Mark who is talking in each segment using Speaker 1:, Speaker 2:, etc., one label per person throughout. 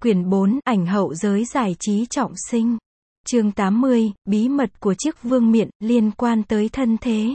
Speaker 1: Quyển 4, ảnh hậu giới giải trí trọng sinh. Chương 80, bí mật của chiếc vương miện, liên quan tới thân thế.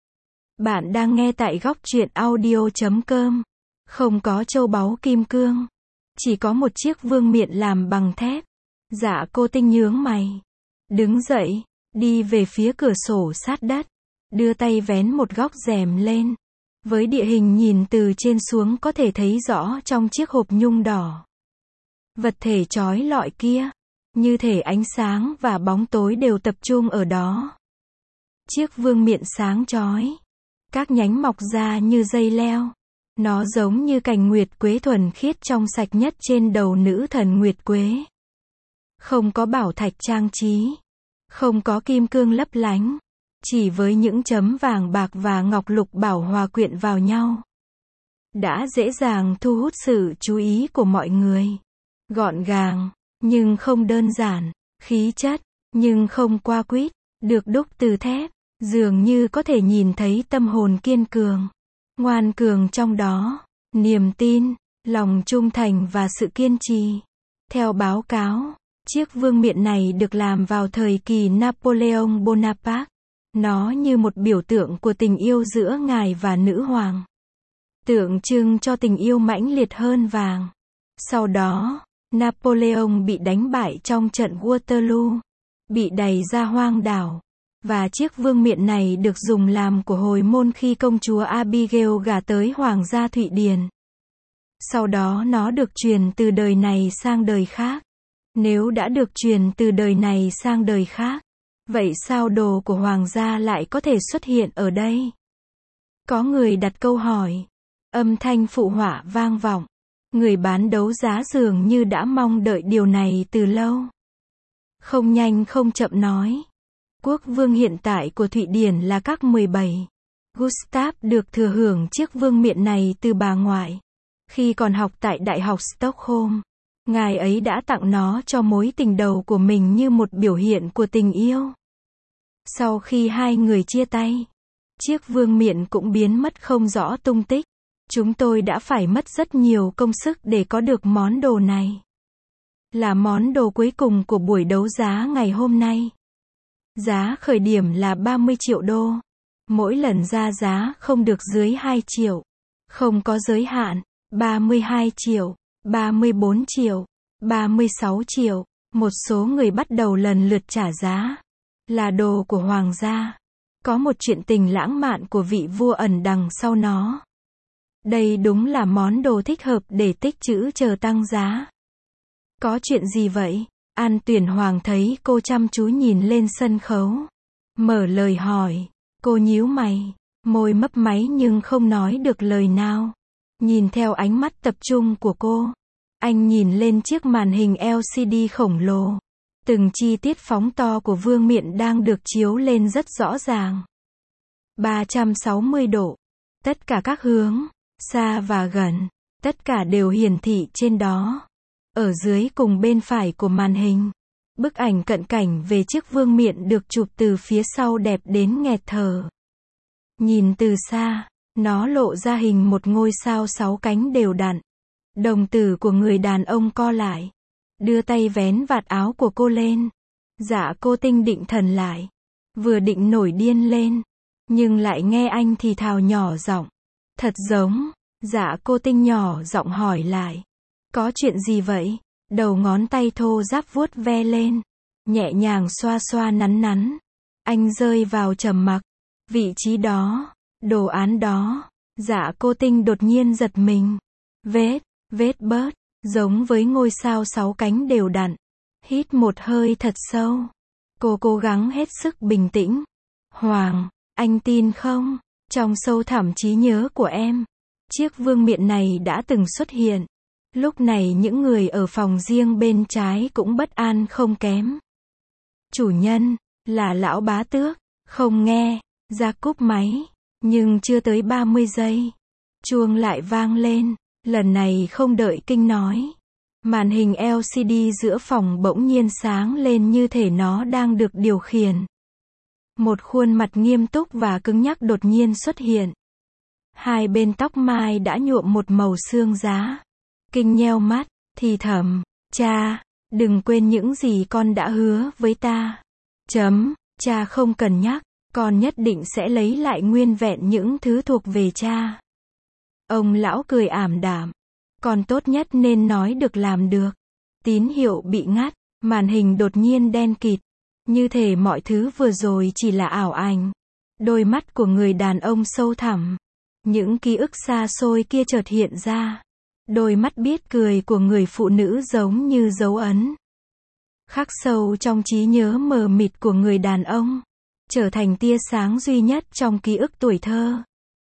Speaker 1: Bạn đang nghe tại góc truyện audio.com. Không có châu báu kim cương. Chỉ có một chiếc vương miện làm bằng thép. Dạ cô Tinh nhướng mày. Đứng dậy, đi về phía cửa sổ sát đất. Đưa tay vén một góc rèm lên. Với địa hình nhìn từ trên xuống có thể thấy rõ trong chiếc hộp nhung đỏ. Vật thể chói lọi kia, như thể ánh sáng và bóng tối đều tập trung ở đó. Chiếc vương miện sáng chói, các nhánh mọc ra như dây leo. Nó giống như cành nguyệt quế thuần khiết trong sạch nhất trên đầu nữ thần nguyệt quế. Không có bảo thạch trang trí, không có kim cương lấp lánh, chỉ với những chấm vàng bạc và ngọc lục bảo hòa quyện vào nhau. Đã dễ dàng thu hút sự chú ý của mọi người. Gọn gàng, nhưng không đơn giản, khí chất, nhưng không qua quýt, được đúc từ thép, dường như có thể nhìn thấy tâm hồn kiên cường, ngoan cường trong đó, niềm tin, lòng trung thành và sự kiên trì. Theo báo cáo, chiếc vương miện này được làm vào thời kỳ Napoleon Bonaparte. Nó như một biểu tượng của tình yêu giữa ngài và nữ hoàng. Tượng trưng cho tình yêu mãnh liệt hơn vàng. Sau đó, Napoleon bị đánh bại trong trận Waterloo, bị đày ra hoang đảo, và chiếc vương miện này được dùng làm của hồi môn khi công chúa Abigail gả tới hoàng gia Thụy Điển. Sau đó nó được truyền từ đời này sang đời khác. Nếu đã được truyền từ đời này sang đời khác, vậy sao đồ của hoàng gia lại có thể xuất hiện ở đây? Có người đặt câu hỏi. Âm thanh phụ họa vang vọng. Người bán đấu giá dường như đã mong đợi điều này từ lâu. Không nhanh không chậm nói. Quốc vương hiện tại của Thụy Điển là các 17. Gustav được thừa hưởng chiếc vương miện này từ bà ngoại. Khi còn học tại Đại học Stockholm, ngài ấy đã tặng nó cho mối tình đầu của mình như một biểu hiện của tình yêu. Sau khi hai người chia tay, chiếc vương miện cũng biến mất không rõ tung tích. Chúng tôi đã phải mất rất nhiều công sức để có được món đồ này. Là món đồ cuối cùng của buổi đấu giá ngày hôm nay. Giá khởi điểm là 30 triệu đô. Mỗi lần ra giá không được dưới 2 triệu. Không có giới hạn. 32 triệu, 34 triệu, 36 triệu. Một số người bắt đầu lần lượt trả giá. Là đồ của hoàng gia. Có một chuyện tình lãng mạn của vị vua ẩn đằng sau nó. Đây đúng là món đồ thích hợp để tích trữ chờ tăng giá. Có chuyện gì vậy? An Tuyển Hoàng thấy cô chăm chú nhìn lên sân khấu. Mở lời hỏi. Cô nhíu mày. Môi mấp máy nhưng không nói được lời nào. Nhìn theo ánh mắt tập trung của cô. Anh nhìn lên chiếc màn hình LCD khổng lồ. Từng chi tiết phóng to của vương miện đang được chiếu lên rất rõ ràng. 360 độ. Tất cả các hướng, xa và gần, tất cả đều hiển thị trên đó. Ở dưới cùng bên phải của màn hình, bức ảnh cận cảnh về chiếc vương miện được chụp từ phía sau đẹp đến nghẹt thở. Nhìn từ xa, nó lộ ra hình một ngôi sao 6 cánh đều đặn. Đồng tử của người đàn ông co lại. Đưa tay vén vạt áo của cô lên. Dạ cô Tinh định thần lại. Vừa định nổi điên lên. Nhưng lại nghe anh thì thào nhỏ giọng. Thật giống. Dạ cô Tinh nhỏ giọng hỏi lại. Có chuyện gì vậy? Đầu ngón tay thô ráp vuốt ve lên. Nhẹ nhàng xoa xoa nắn nắn. Anh rơi vào trầm mặc. Vị trí đó. Đồ án đó. Dạ cô Tinh đột nhiên giật mình. Vết bớt. Giống với ngôi sao 6 cánh đều đặn. Hít một hơi thật sâu. Cô cố gắng hết sức bình tĩnh. Hoàng, anh tin không? Trong sâu thẳm trí nhớ của em, chiếc vương miện này đã từng xuất hiện. Lúc này những người ở phòng riêng bên trái cũng bất an không kém. Chủ nhân, là lão bá tước. Không nghe, ra cúp máy. Nhưng chưa tới 30 giây. Chuông lại vang lên. Lần này không đợi Kinh nói. Màn hình LCD giữa phòng bỗng nhiên sáng lên như thể nó đang được điều khiển. Một khuôn mặt nghiêm túc và cứng nhắc đột nhiên xuất hiện. Hai bên tóc mai đã nhuộm một màu xương giá. Kinh nheo mắt, thì thầm, Cha, đừng quên những gì con đã hứa với ta. Cha không cần nhắc, con nhất định sẽ lấy lại nguyên vẹn những thứ thuộc về cha. Ông lão cười ảm đạm. Con tốt nhất nên nói được làm được. Tín hiệu bị ngắt, màn hình đột nhiên đen kịt. Như thể mọi thứ vừa rồi chỉ là ảo ảnh. Đôi mắt của người đàn ông sâu thẳm. Những ký ức xa xôi kia chợt hiện ra. Đôi mắt biết cười của người phụ nữ giống như dấu ấn. Khắc sâu trong trí nhớ mờ mịt của người đàn ông. Trở thành tia sáng duy nhất trong ký ức tuổi thơ.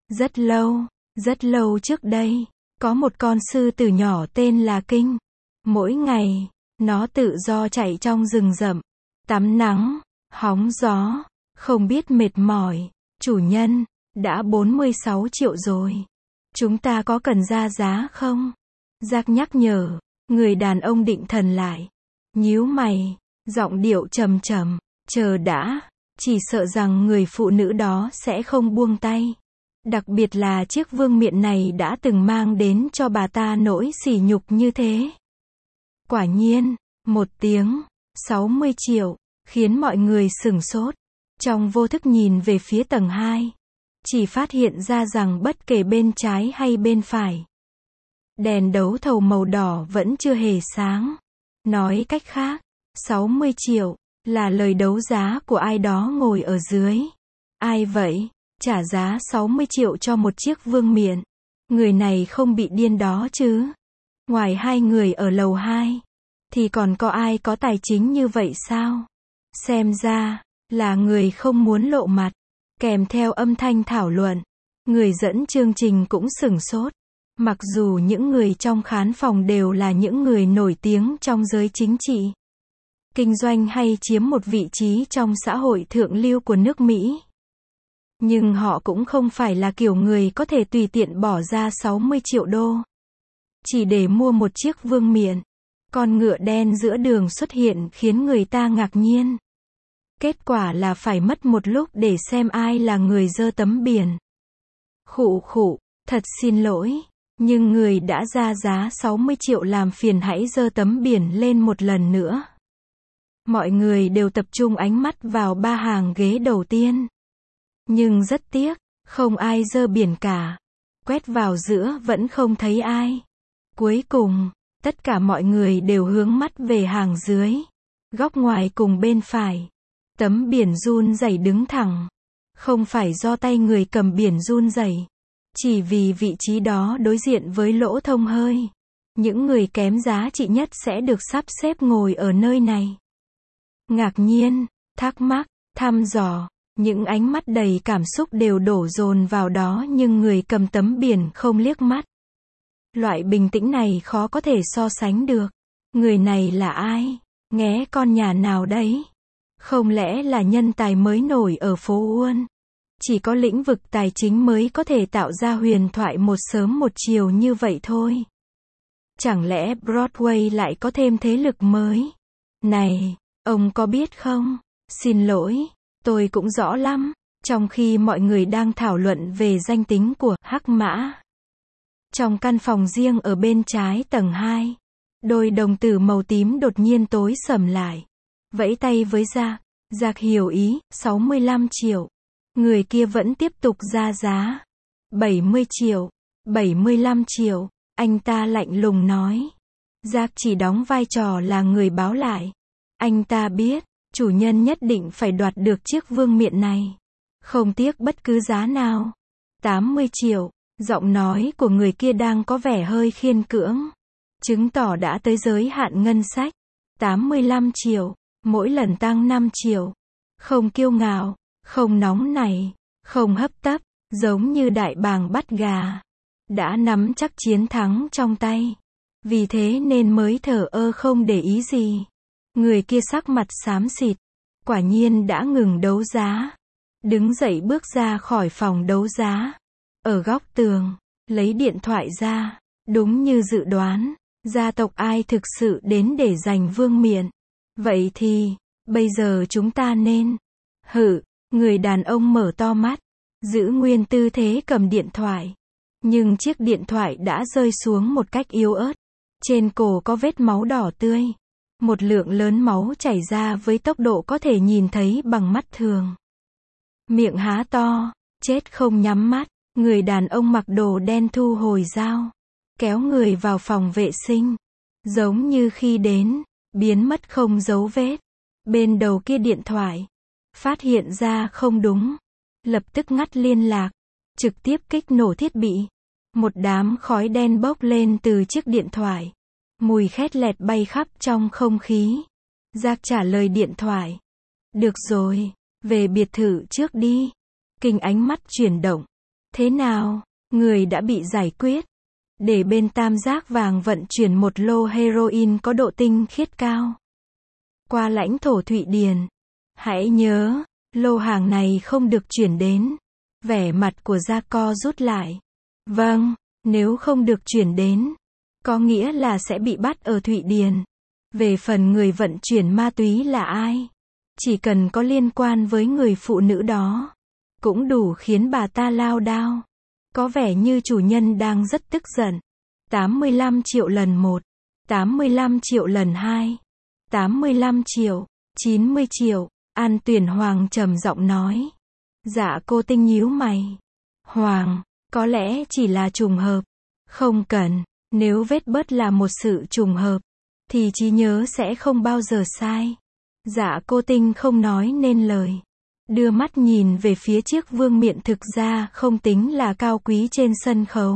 Speaker 1: Rất lâu trước đây, có một con sư tử nhỏ tên là Kinh. Mỗi ngày, nó tự do chạy trong rừng rậm. Tắm nắng, hóng gió, không biết mệt mỏi. Chủ nhân, đã 46 triệu rồi. Chúng ta có cần ra giá không? Jack nhắc nhở. Người đàn ông định thần lại. Nhíu mày, giọng điệu trầm trầm. Chờ đã. Chỉ sợ rằng người phụ nữ đó sẽ không buông tay. Đặc biệt là chiếc vương miện này đã từng mang đến cho bà ta nỗi sỉ nhục như thế. Quả nhiên, một tiếng, 60 triệu, khiến mọi người sửng sốt. Trong vô thức nhìn về phía tầng 2. Chỉ phát hiện ra rằng bất kể bên trái hay bên phải, đèn đấu thầu màu đỏ vẫn chưa hề sáng. Nói cách khác, 60 triệu, là lời đấu giá của ai đó ngồi ở dưới. Ai vậy? Trả giá 60 triệu cho một chiếc vương miện. Người này không bị điên đó chứ? Ngoài hai người ở lầu 2, thì còn có ai có tài chính như vậy sao? Xem ra, là người không muốn lộ mặt. Kèm theo âm thanh thảo luận, người dẫn chương trình cũng sửng sốt. Mặc dù những người trong khán phòng đều là những người nổi tiếng trong giới chính trị, kinh doanh hay chiếm một vị trí trong xã hội thượng lưu của nước Mỹ. Nhưng họ cũng không phải là kiểu người có thể tùy tiện bỏ ra 60 triệu đô. Chỉ để mua một chiếc vương miện. Con ngựa đen giữa đường xuất hiện khiến người ta ngạc nhiên. Kết quả là phải mất một lúc để xem ai là người giơ tấm biển. Khụ, thật xin lỗi. Nhưng người đã ra giá 60 triệu làm phiền hãy giơ tấm biển lên một lần nữa. Mọi người đều tập trung ánh mắt vào ba hàng ghế đầu tiên. Nhưng rất tiếc, không ai giơ biển cả. Quét vào giữa vẫn không thấy ai. Cuối cùng, tất cả mọi người đều hướng mắt về hàng dưới. Góc ngoài cùng bên phải. Tấm biển run rẩy đứng thẳng. Không phải do tay người cầm biển run rẩy. Chỉ vì vị trí đó đối diện với lỗ thông hơi. Những người kém giá trị nhất sẽ được sắp xếp ngồi ở nơi này. Ngạc nhiên, thắc mắc, thăm dò. Những ánh mắt đầy cảm xúc đều đổ dồn vào đó nhưng người cầm tấm biển không liếc mắt. Loại bình tĩnh này khó có thể so sánh được. Người này là ai? Nghé con nhà nào đấy? Không lẽ là nhân tài mới nổi ở phố Uôn? Chỉ có lĩnh vực tài chính mới có thể tạo ra huyền thoại một sớm một chiều như vậy thôi. Chẳng lẽ Broadway lại có thêm thế lực mới? Này, ông có biết không? Xin lỗi, tôi cũng rõ lắm. Trong khi mọi người đang thảo luận về danh tính của Hắc Mã. Trong căn phòng riêng ở bên trái tầng 2, đôi đồng tử màu tím đột nhiên tối sầm lại. Vẫy tay với Jack. Jack hiểu ý, 65 triệu. Người kia vẫn tiếp tục ra giá. 70 triệu. 75 triệu. Anh ta lạnh lùng nói. Jack chỉ đóng vai trò là người báo lại. Anh ta biết, chủ nhân nhất định phải đoạt được chiếc vương miện này. Không tiếc bất cứ giá nào. 80 triệu. Giọng nói của người kia đang có vẻ hơi khiên cưỡng. Chứng tỏ đã tới giới hạn ngân sách. 85 triệu. Mỗi lần tăng 5 triệu. Không kiêu ngạo, không nóng nảy, không hấp tấp, giống như đại bàng bắt gà. Đã nắm chắc chiến thắng trong tay. Vì thế nên mới thờ ơ không để ý gì. Người kia sắc mặt xám xịt. Quả nhiên đã ngừng đấu giá. Đứng dậy bước ra khỏi phòng đấu giá. Ở góc tường, lấy điện thoại ra. Đúng như dự đoán, gia tộc ai thực sự đến để giành vương miện. Vậy thì, bây giờ chúng ta nên... Người đàn ông mở to mắt, giữ nguyên tư thế cầm điện thoại. Nhưng chiếc điện thoại đã rơi xuống một cách yếu ớt. Trên cổ có vết máu đỏ tươi. Một lượng lớn máu chảy ra với tốc độ có thể nhìn thấy bằng mắt thường. Miệng há to, chết không nhắm mắt. Người đàn ông mặc đồ đen thu hồi dao, kéo người vào phòng vệ sinh. Giống như khi đến, biến mất không dấu vết. Bên đầu kia điện thoại, phát hiện ra không đúng, lập tức ngắt liên lạc, trực tiếp kích nổ thiết bị. Một đám khói đen bốc lên từ chiếc điện thoại. Mùi khét lẹt bay khắp trong không khí. Jack trả lời điện thoại. Được rồi, về biệt thự trước đi. Kinh ánh mắt chuyển động. Thế nào, người đã bị giải quyết. Để bên Tam Giác Vàng vận chuyển một lô heroin có độ tinh khiết cao qua lãnh thổ Thụy Điển. Hãy nhớ, lô hàng này không được chuyển đến. Vẻ mặt của Jaco rút lại. Vâng, nếu không được chuyển đến, có nghĩa là sẽ bị bắt ở Thụy Điển. Về phần người vận chuyển ma túy là ai, chỉ cần có liên quan với người phụ nữ đó, cũng đủ khiến bà ta lao đao. Có vẻ như chủ nhân đang rất tức giận. 85 triệu lần 1, 85 triệu lần 2, 85 triệu, 90 triệu, An Tuyển Hoàng trầm giọng nói. Dạ cô Tinh nhíu mày. Hoàng, có lẽ chỉ là trùng hợp. Không cần, nếu vết bớt là một sự trùng hợp, thì trí nhớ sẽ không bao giờ sai. Dạ cô Tinh không nói nên lời. Đưa mắt nhìn về phía chiếc vương miện thực ra không tính là cao quý trên sân khấu.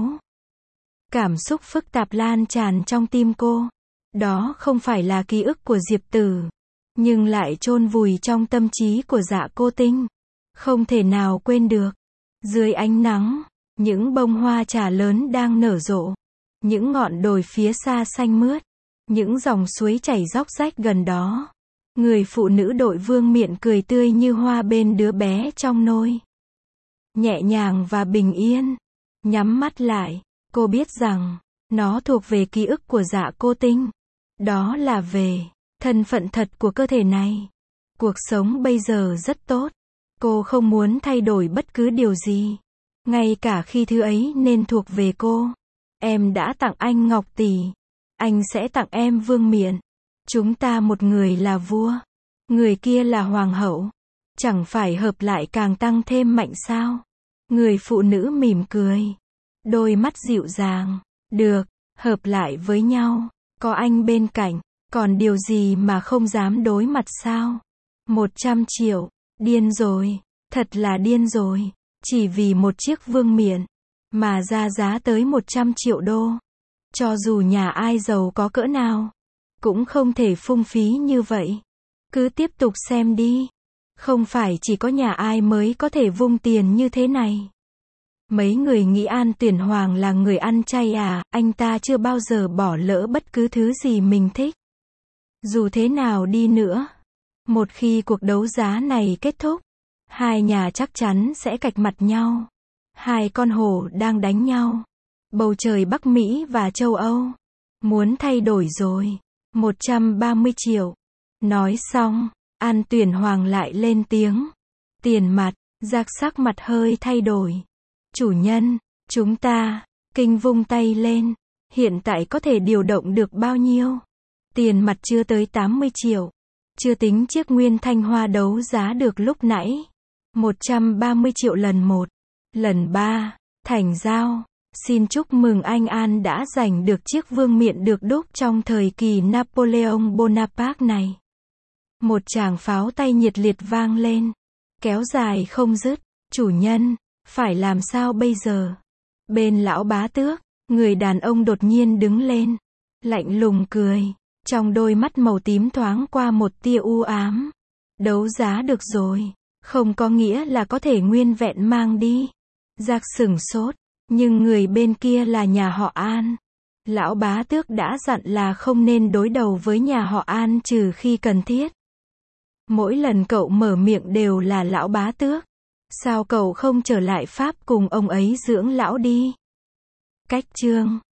Speaker 1: Cảm xúc phức tạp lan tràn trong tim cô. Đó không phải là ký ức của Diệp Tử, nhưng lại chôn vùi trong tâm trí của Dạ cô Tinh. Không thể nào quên được. Dưới ánh nắng, những bông hoa trà lớn đang nở rộ. Những ngọn đồi phía xa xanh mướt. Những dòng suối chảy róc rách gần đó. Người phụ nữ đội vương miện cười tươi như hoa bên đứa bé trong nôi. Nhẹ nhàng và bình yên. Nhắm mắt lại, cô biết rằng, nó thuộc về ký ức của Dạ cô Tinh. Đó là về thân phận thật của cơ thể này. Cuộc sống bây giờ rất tốt. Cô không muốn thay đổi bất cứ điều gì. Ngay cả khi thứ ấy nên thuộc về cô. Em đã tặng anh ngọc tỷ. Anh sẽ tặng em vương miện. Chúng ta một người là vua, người kia là hoàng hậu. Chẳng phải hợp lại càng tăng thêm mạnh sao? Người phụ nữ mỉm cười. Đôi mắt dịu dàng. Được, hợp lại với nhau. Có anh bên cạnh. Còn điều gì mà không dám đối mặt sao? 100 triệu. Điên rồi. Thật là điên rồi. Chỉ vì một chiếc vương miện. Mà ra giá tới 100 triệu đô. Cho dù nhà ai giàu có cỡ nào, cũng không thể phung phí như vậy. Cứ tiếp tục xem đi. Không phải chỉ có nhà ai mới có thể vung tiền như thế này. Mấy người nghĩ An Tuyển Hoàng là người ăn chay à? Anh ta chưa bao giờ bỏ lỡ bất cứ thứ gì mình thích. Dù thế nào đi nữa, một khi cuộc đấu giá này kết thúc, hai nhà chắc chắn sẽ cạch mặt nhau. Hai con hổ đang đánh nhau. Bầu trời Bắc Mỹ và châu Âu muốn thay đổi rồi. 130 triệu. Nói xong, An Tuyển Hoàng lại lên tiếng. Tiền mặt. Jack sắc mặt hơi thay đổi. Chủ nhân, chúng ta. Kinh vung tay lên. Hiện tại có thể điều động được bao nhiêu? Tiền mặt chưa tới 80 triệu. Chưa tính chiếc nguyên thanh hoa đấu giá được lúc nãy. 130 triệu lần 1. Lần 3. Thành giao. Xin chúc mừng anh An đã giành được chiếc vương miện được đúc trong thời kỳ Napoleon Bonaparte này. Một tràng pháo tay nhiệt liệt vang lên. Kéo dài không dứt. Chủ nhân, phải làm sao bây giờ? Bên lão bá tước, người đàn ông đột nhiên đứng lên. Lạnh lùng cười. Trong đôi mắt màu tím thoáng qua một tia u ám. Đấu giá được rồi. Không có nghĩa là có thể nguyên vẹn mang đi. Jack sửng sốt. Nhưng người bên kia là nhà họ An. Lão bá tước đã dặn là không nên đối đầu với nhà họ An trừ khi cần thiết. Mỗi lần cậu mở miệng đều là lão bá tước. Sao cậu không trở lại Pháp cùng ông ấy dưỡng lão đi? Cách chương